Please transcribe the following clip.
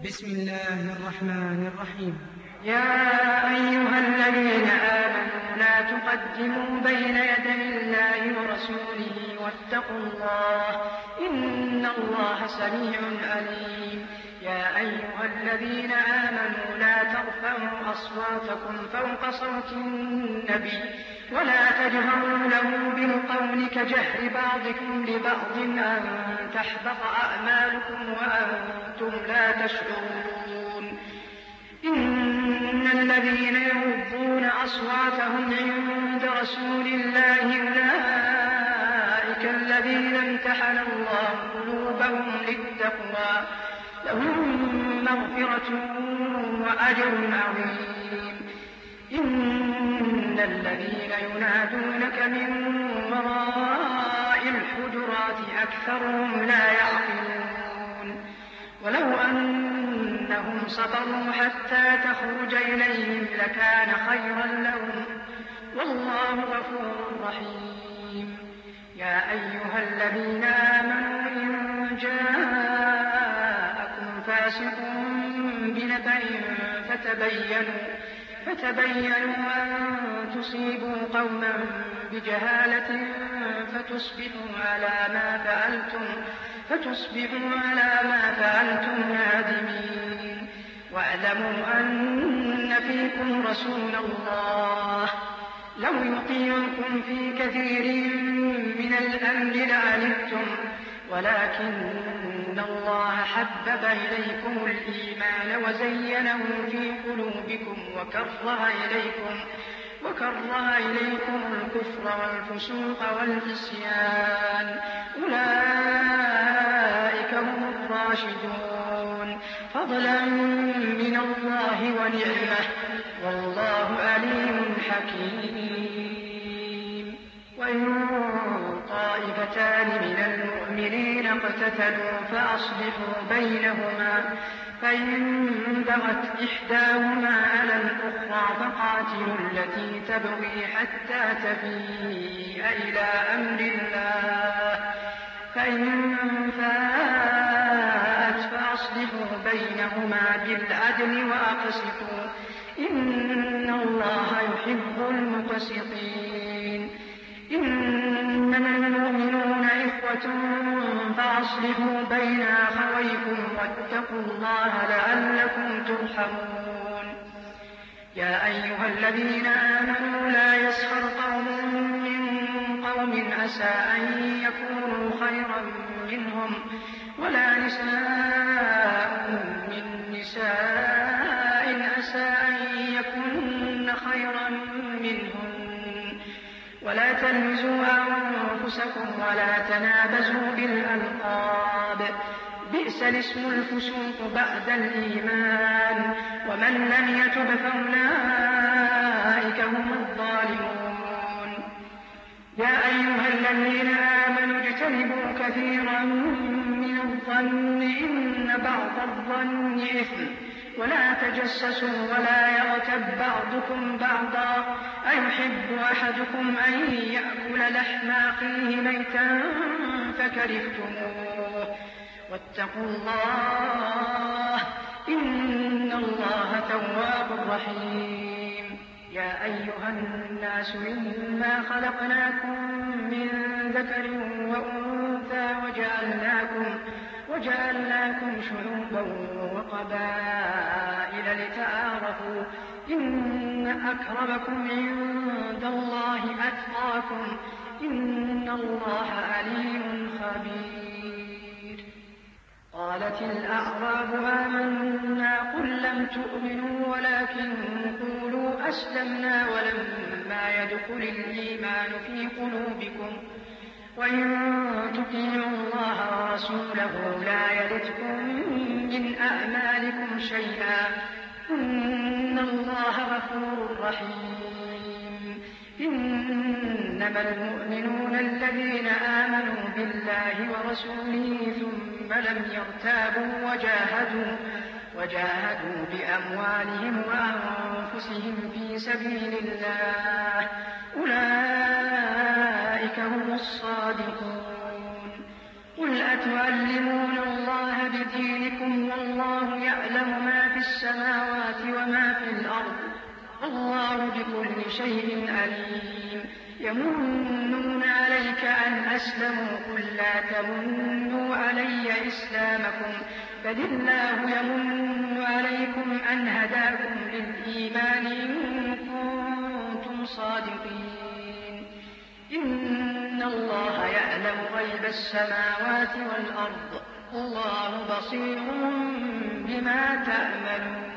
بسم الله الرحمن الرحيم. يا أيها الذين آمنوا لا تقدموا بين يدي الله ورسوله واتقوا الله إن الله سميع عليم. يا أيها الذين آمنوا لا ترفعوا أصواتكم فوق صوت النبي ولا تجهروا له بالقول كجهر بعضكم لبعض أن تحبط أعمالكم وأنتم لا تشعرون. إن الذين يغضون أصواتهم عند رسول الله أولئك الذين امتحن الله قلوبهم للتقوى لهم مغفرة وأجر عظيم. إن الذين ينادونك من وراء الحجرات أكثرهم لا يعقلون. ولو أنهم صبروا حتى تخرج إليهم لكان خيرا لهم والله غفور رحيم. يا أيها الذين آمنوا إن جاءكم فاسق بنبأ فتبينوا أن تصيبوا قوما بجهالة فتصبحوا على ما فعلتم نادمين. واعلموا أن فيكم رسول الله لو يطيعكم في كثير من الأمر لعنتم ولكن الله حبب إليكم الإيمان وزينه في قلوبكم وكره إليكم الكفر والفسوق والعصيان أولئك هم الراشدون فضلا من الله ونعمة والله عليم حكيم. وإن طائفتان من المؤمنين اقتتلوا فأصلحوا بينهما فإن بغت إحداهما على الأخرى فقاتلوا التي تبغي حتى تفيء إلى أمر الله فإن فاءت فأصلحوا بينهما بالعدل وأقسطوا إن الله يحب المقسطين. إنما المؤمنون إخوة فأصلحوا بين أخويكم واتقوا الله لعلكم ترحمون. يا أيها الذين آمنوا لا يسخر قوم من قوم عسى أن يكونوا خيرا منهم ولا نساء من نساء عسى أن يكن خيرا منهن ولا تلمزوا أنفسكم ولا تنابزوا بالألقاب بئس الاسم الفسوق بعد الإيمان ومن لم يتب فأولئك هم الظالمون. يا أيها الذين آمنوا اجتنبوا كثيرا من الظن إن بعض الظن إثم ولا تجسسوا ولا يغتب بعضكم بعضا أيحب أحدكم أن يأكل لحم أخيه ميتا فكرهتموه واتقوا الله إن الله تواب رحيم. يا أيها الناس إنا خلقناكم من ذكر وأنثى وجعلناكم شعوبا وقبائل لتعارفوا إن أكرمكم عند الله أتقاكم إن الله عليم خبير. قالت الأعراب آمنا قل لم تؤمنوا ولكن قولوا أسلمنا ولما يدخل الإيمان في قلوبكم وإن تطيعوا الله ورسوله لا يلتكم من أعمالكم شيئا إن الله غفور رحيم. إنما المؤمنون الذين آمنوا بالله ورسوله ثم لم يرتابوا وجاهدوا بأموالهم وأنفسهم في سبيل الله أولئك هم الصادقون. قل أتعلمون الله بدينكم والله يعلم السماوات وما في الأرض والله بكل شيء عليم يمنون عليك أن أسلموا قل لا تمنوا علي إسلامكم بل الله يمن عليكم أن هداكم للإيمان إن كنتم صادقين إن الله يعلم غيب السماوات والأرض والله بصير بما تعملون